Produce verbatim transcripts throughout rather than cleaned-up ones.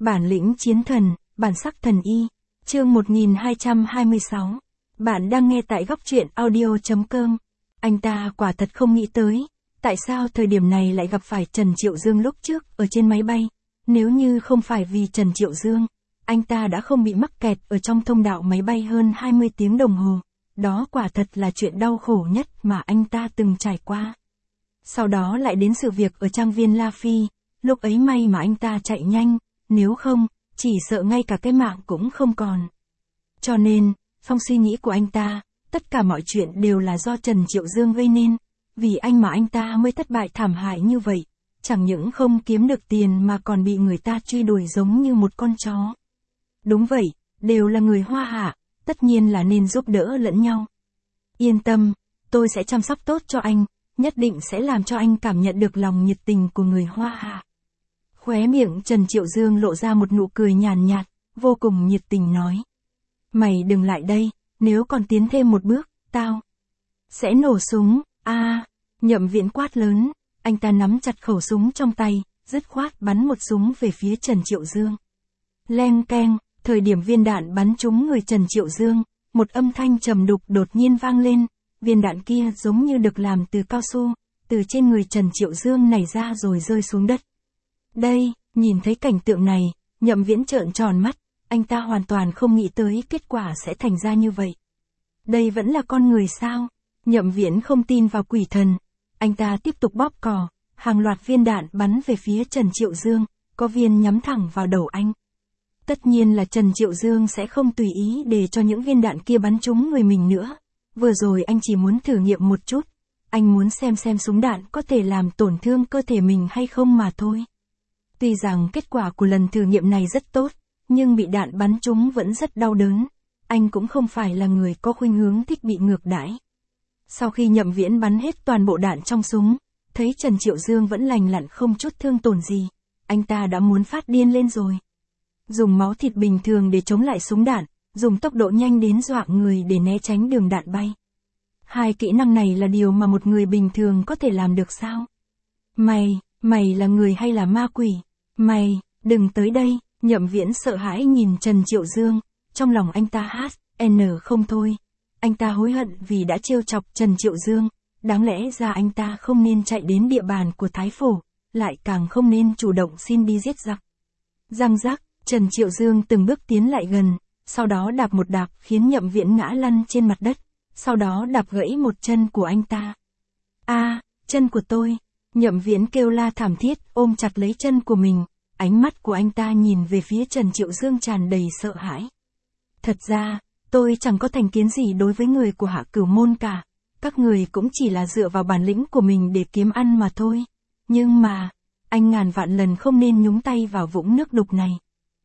Bản lĩnh chiến thần, bản sắc thần y. Chương một nghìn hai trăm hai mươi sáu. Bạn đang nghe tại góc truyện audio chấm com. Anh ta quả thật không nghĩ tới, tại sao thời điểm này lại gặp phải Trần Triệu Dương lúc trước ở trên máy bay. Nếu như không phải vì Trần Triệu Dương, anh ta đã không bị mắc kẹt ở trong thông đạo máy bay hơn hai mươi tiếng đồng hồ. Đó quả thật là chuyện đau khổ nhất mà anh ta từng trải qua. Sau đó lại đến sự việc ở trang viên La Phi, lúc ấy may mà anh ta chạy nhanh, nếu không, chỉ sợ ngay cả cái mạng cũng không còn. Cho nên, trong suy nghĩ của anh ta, tất cả mọi chuyện đều là do Trần Triệu Dương gây nên, vì anh mà anh ta mới thất bại thảm hại như vậy, chẳng những không kiếm được tiền mà còn bị người ta truy đuổi giống như một con chó. Đúng vậy, đều là người Hoa Hạ, tất nhiên là nên giúp đỡ lẫn nhau. Yên tâm, tôi sẽ chăm sóc tốt cho anh, nhất định sẽ làm cho anh cảm nhận được lòng nhiệt tình của người Hoa Hạ. Khóe miệng Trần Triệu Dương lộ ra một nụ cười nhàn nhạt, vô cùng nhiệt tình nói. Mày đừng lại đây, nếu còn tiến thêm một bước, tao sẽ nổ súng. A, à, Nhậm Viễn quát lớn, anh ta nắm chặt khẩu súng trong tay, dứt khoát bắn một súng về phía Trần Triệu Dương. Leng keng, thời điểm viên đạn bắn trúng người Trần Triệu Dương, một âm thanh trầm đục đột nhiên vang lên, viên đạn kia giống như được làm từ cao su, từ trên người Trần Triệu Dương nảy ra rồi rơi xuống đất. Đây, nhìn thấy cảnh tượng này, Nhậm Viễn trợn tròn mắt, anh ta hoàn toàn không nghĩ tới kết quả sẽ thành ra như vậy. Đây vẫn là con người sao? Nhậm Viễn không tin vào quỷ thần. Anh ta tiếp tục bóp cò, hàng loạt viên đạn bắn về phía Trần Triệu Dương, có viên nhắm thẳng vào đầu anh. Tất nhiên là Trần Triệu Dương sẽ không tùy ý để cho những viên đạn kia bắn trúng người mình nữa. Vừa rồi anh chỉ muốn thử nghiệm một chút, anh muốn xem xem súng đạn có thể làm tổn thương cơ thể mình hay không mà thôi. Tuy rằng kết quả của lần thử nghiệm này rất tốt, nhưng bị đạn bắn trúng vẫn rất đau đớn. Anh cũng không phải là người có khuynh hướng thích bị ngược đãi. Sau khi Nhậm Viễn bắn hết toàn bộ đạn trong súng, thấy Trần Triệu Dương vẫn lành lặn không chút thương tổn gì, anh ta đã muốn phát điên lên rồi. Dùng máu thịt bình thường để chống lại súng đạn, dùng tốc độ nhanh đến dọa người để né tránh đường đạn bay. Hai kỹ năng này là điều mà một người bình thường có thể làm được sao? Mày, mày là người hay là ma quỷ? Mày, đừng tới đây. Nhậm Viễn sợ hãi nhìn Trần Triệu Dương, trong lòng anh ta hát, n không thôi. Anh ta hối hận vì đã trêu chọc Trần Triệu Dương, đáng lẽ ra anh ta không nên chạy đến địa bàn của Thái Phổ, lại càng không nên chủ động xin đi giết giặc. Răng rắc, Trần Triệu Dương từng bước tiến lại gần, sau đó đạp một đạp khiến Nhậm Viễn ngã lăn trên mặt đất, sau đó đạp gãy một chân của anh ta. A, à, chân của tôi! Nhậm Viễn kêu la thảm thiết, ôm chặt lấy chân của mình. Ánh mắt của anh ta nhìn về phía Trần Triệu Dương tràn đầy sợ hãi. Thật ra, tôi chẳng có thành kiến gì đối với người của Hạ Cửu Môn cả. Các người cũng chỉ là dựa vào bản lĩnh của mình để kiếm ăn mà thôi. Nhưng mà, anh ngàn vạn lần không nên nhúng tay vào vũng nước đục này.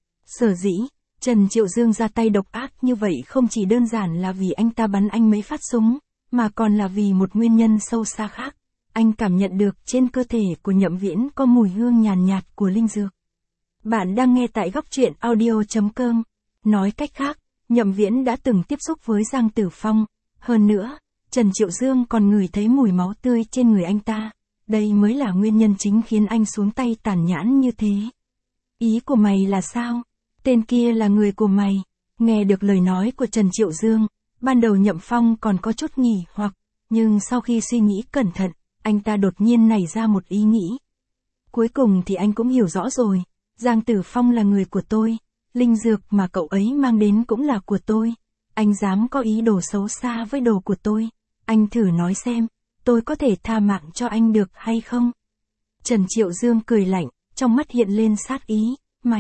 Sở dĩ, Trần Triệu Dương ra tay độc ác như vậy không chỉ đơn giản là vì anh ta bắn anh mấy phát súng, mà còn là vì một nguyên nhân sâu xa khác. Anh cảm nhận được trên cơ thể của Nhậm Viễn có mùi hương nhàn nhạt của linh dược. Bạn đang nghe tại góc truyện audio chấm com. Nói cách khác, Nhậm Viễn đã từng tiếp xúc với Giang Tử Phong. Hơn nữa, Trần Triệu Dương còn ngửi thấy mùi máu tươi trên người anh ta. Đây mới là nguyên nhân chính khiến anh xuống tay tàn nhẫn như thế. Ý của mày là sao? Tên kia là người của mày. Nghe được lời nói của Trần Triệu Dương, ban đầu Nhậm Phong còn có chút nghỉ hoặc, nhưng sau khi suy nghĩ cẩn thận, anh ta đột nhiên nảy ra một ý nghĩ. Cuối cùng thì anh cũng hiểu rõ rồi. Giang Tử Phong là người của tôi, linh dược mà cậu ấy mang đến cũng là của tôi. Anh dám có ý đồ xấu xa với đồ của tôi, anh thử nói xem, tôi có thể tha mạng cho anh được hay không? Trần Triệu Dương cười lạnh, trong mắt hiện lên sát ý, mày,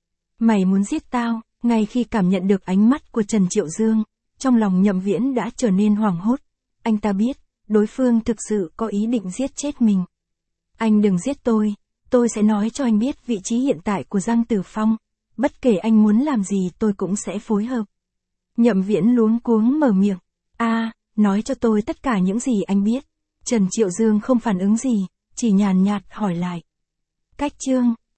mày muốn giết tao? Ngay khi cảm nhận được ánh mắt của Trần Triệu Dương, trong lòng Nhậm Viễn đã trở nên hoảng hốt. Anh ta biết, đối phương thực sự có ý định giết chết mình. Anh đừng giết tôi. Tôi sẽ nói cho anh biết vị trí hiện tại của Giang Tử Phong. Bất kể anh muốn làm gì tôi cũng sẽ phối hợp. Nhậm Viễn luống cuống mở miệng. A, à, nói cho tôi tất cả những gì anh biết. Trần Triệu Dương không phản ứng gì, chỉ nhàn nhạt hỏi lại. Cách chương.